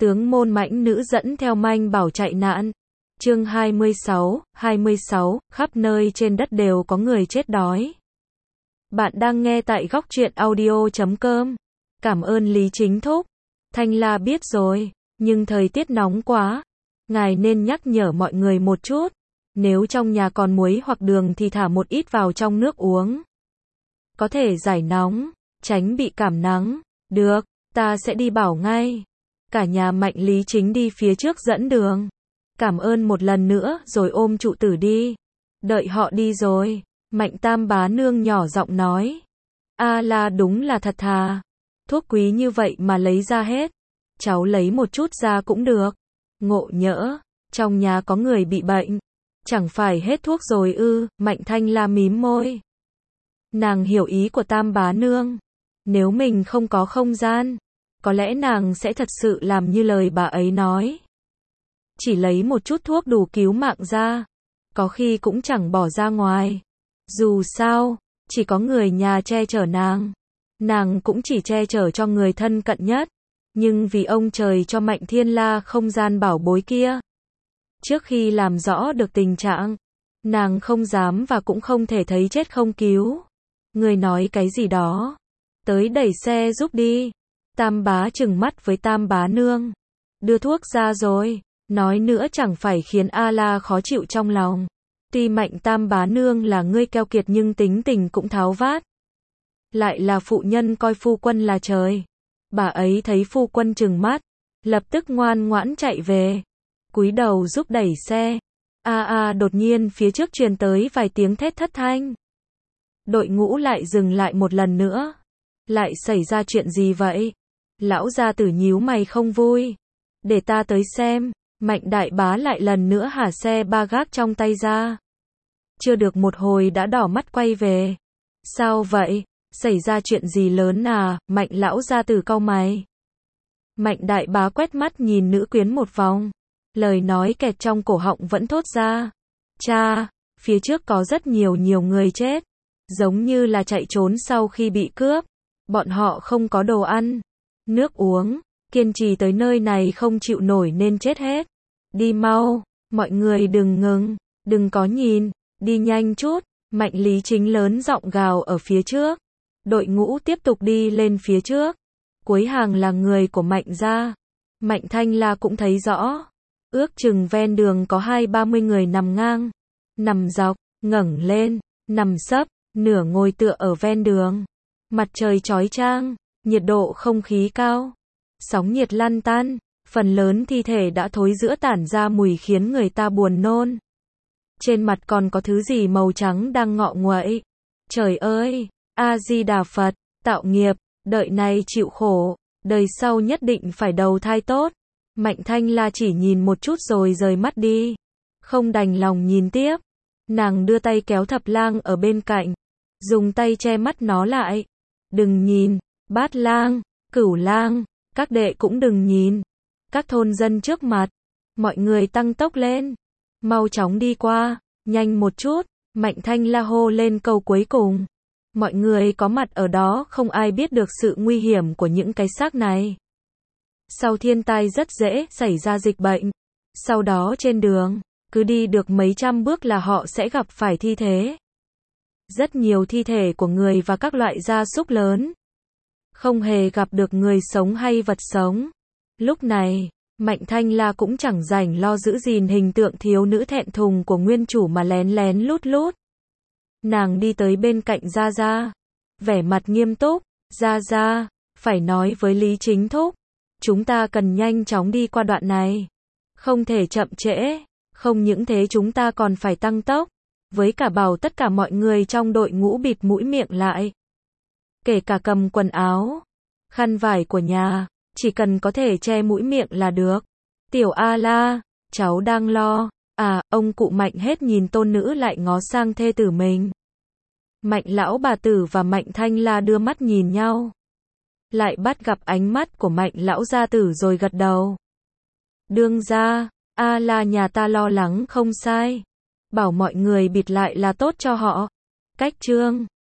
tướng môn mãnh nữ dẫn theo manh bảo chạy nạn. Chương 26, khắp nơi trên đất đều có người chết đói. Bạn đang nghe tại góc truyện audio.com. Cảm ơn Lý Chính Thúc. Thanh La biết rồi, nhưng thời tiết nóng quá. Ngài nên nhắc nhở mọi người một chút. Nếu trong nhà còn muối hoặc đường thì thả một ít vào trong nước uống. Có thể giải nóng, tránh bị cảm nắng. Được, ta sẽ đi bảo ngay. Cả nhà Mạnh Lý Chính đi phía trước dẫn đường. Cảm ơn một lần nữa rồi ôm trụ tử đi. Đợi họ đi rồi, Mạnh Tam bá nương nhỏ giọng nói. A La đúng là thật thà. Thuốc quý như vậy mà lấy ra hết. Cháu lấy một chút ra cũng được. Ngộ nhỡ, trong nhà có người bị bệnh. Chẳng phải hết thuốc rồi ư? Mạnh Thanh La mím môi. Nàng hiểu ý của Tam bá nương. Nếu mình không có không gian, có lẽ nàng sẽ thật sự làm như lời bà ấy nói. Chỉ lấy một chút thuốc đủ cứu mạng ra. Có khi cũng chẳng bỏ ra ngoài. Dù sao, chỉ có người nhà che chở nàng. Nàng cũng chỉ che chở cho người thân cận nhất. Nhưng vì ông trời cho Mạnh Thiên La không gian bảo bối kia. Trước khi làm rõ được tình trạng, nàng không dám và cũng không thể thấy chết không cứu. Người nói cái gì đó. Tới đẩy xe giúp đi. Tam bá trừng mắt với Tam bá nương. Đưa thuốc ra rồi. Nói nữa chẳng phải khiến A La khó chịu trong lòng. Tuy Mạnh Tam bá nương là người keo kiệt nhưng tính tình cũng tháo vát. Lại là phụ nhân coi phu quân là trời. Bà ấy thấy phu quân trừng mắt, lập tức ngoan ngoãn chạy về. Cúi đầu giúp đẩy xe. Đột nhiên phía trước truyền tới vài tiếng thét thất thanh. Đội ngũ lại dừng lại một lần nữa. Lại xảy ra chuyện gì vậy? Lão gia tử nhíu mày không vui. Để ta tới xem. Mạnh đại bá lại lần nữa hả xe ba gác trong tay ra. Chưa được một hồi đã đỏ mắt quay về. Sao vậy? Xảy ra chuyện gì lớn à? Mạnh lão gia tử cau mày. Mạnh đại bá quét mắt nhìn nữ quyến một vòng. Lời nói kẹt trong cổ họng vẫn thốt ra. Cha, phía trước có rất nhiều người chết. Giống như là chạy trốn sau khi bị cướp. Bọn họ không có đồ ăn, nước uống, kiên trì tới nơi này không chịu nổi nên chết hết. Đi mau, mọi người đừng ngừng, đừng có nhìn, đi nhanh chút. Mạnh Lý Chính lớn giọng gào ở phía trước. Đội ngũ tiếp tục đi lên phía trước. Cuối hàng là người của Mạnh gia. Mạnh Thanh La cũng thấy rõ. Ước chừng ven đường có 20-30 người nằm ngang, nằm dọc, ngẩng lên, nằm sấp, nửa ngồi tựa ở ven đường. Mặt trời chói chang, nhiệt độ không khí cao. Sóng nhiệt lăn tăn, phần lớn thi thể đã thối rữa tản ra mùi khiến người ta buồn nôn. Trên mặt còn có thứ gì màu trắng đang ngọ nguậy. Trời ơi, A-di-đà Phật, tạo nghiệp, đợi này chịu khổ, đời sau nhất định phải đầu thai tốt. Mạnh Thanh La chỉ nhìn một chút rồi rời mắt đi. Không đành lòng nhìn tiếp. Nàng đưa tay kéo Thập Lang ở bên cạnh. Dùng tay che mắt nó lại. Đừng nhìn, Bát Lang, Cửu Lang, các đệ cũng đừng nhìn. Các thôn dân trước mặt. Mọi người tăng tốc lên. Mau chóng đi qua, nhanh một chút. Mạnh Thanh La hô lên câu cuối cùng. Mọi người có mặt ở đó không ai biết được sự nguy hiểm của những cái xác này. Sau thiên tai rất dễ xảy ra dịch bệnh. Sau đó trên đường, cứ đi được mấy trăm bước là họ sẽ gặp phải thi thể. Rất nhiều thi thể của người và các loại gia súc lớn. Không hề gặp được người sống hay vật sống. Lúc này, Mạnh Thanh La cũng chẳng rảnh lo giữ gìn hình tượng thiếu nữ thẹn thùng của nguyên chủ mà lén lén lút lút. Nàng đi tới bên cạnh Gia Gia. Vẻ mặt nghiêm túc. Gia Gia, phải nói với Lý Chính Thúc. Chúng ta cần nhanh chóng đi qua đoạn này. Không thể chậm trễ. Không những thế chúng ta còn phải tăng tốc. Với cả bảo tất cả mọi người trong đội ngũ bịt mũi miệng lại. Kể cả cầm quần áo, khăn vải của nhà, chỉ cần có thể che mũi miệng là được. Tiểu A La, cháu đang lo. Ông cụ Mạnh hết nhìn tôn nữ lại ngó sang thê tử mình. Mạnh lão bà tử và Mạnh Thanh La đưa mắt nhìn nhau. Lại bắt gặp ánh mắt của Mạnh lão gia tử rồi gật đầu. Đương gia, A La nhà ta lo lắng không sai. Bảo mọi người bịt lại là tốt cho họ. Cách chương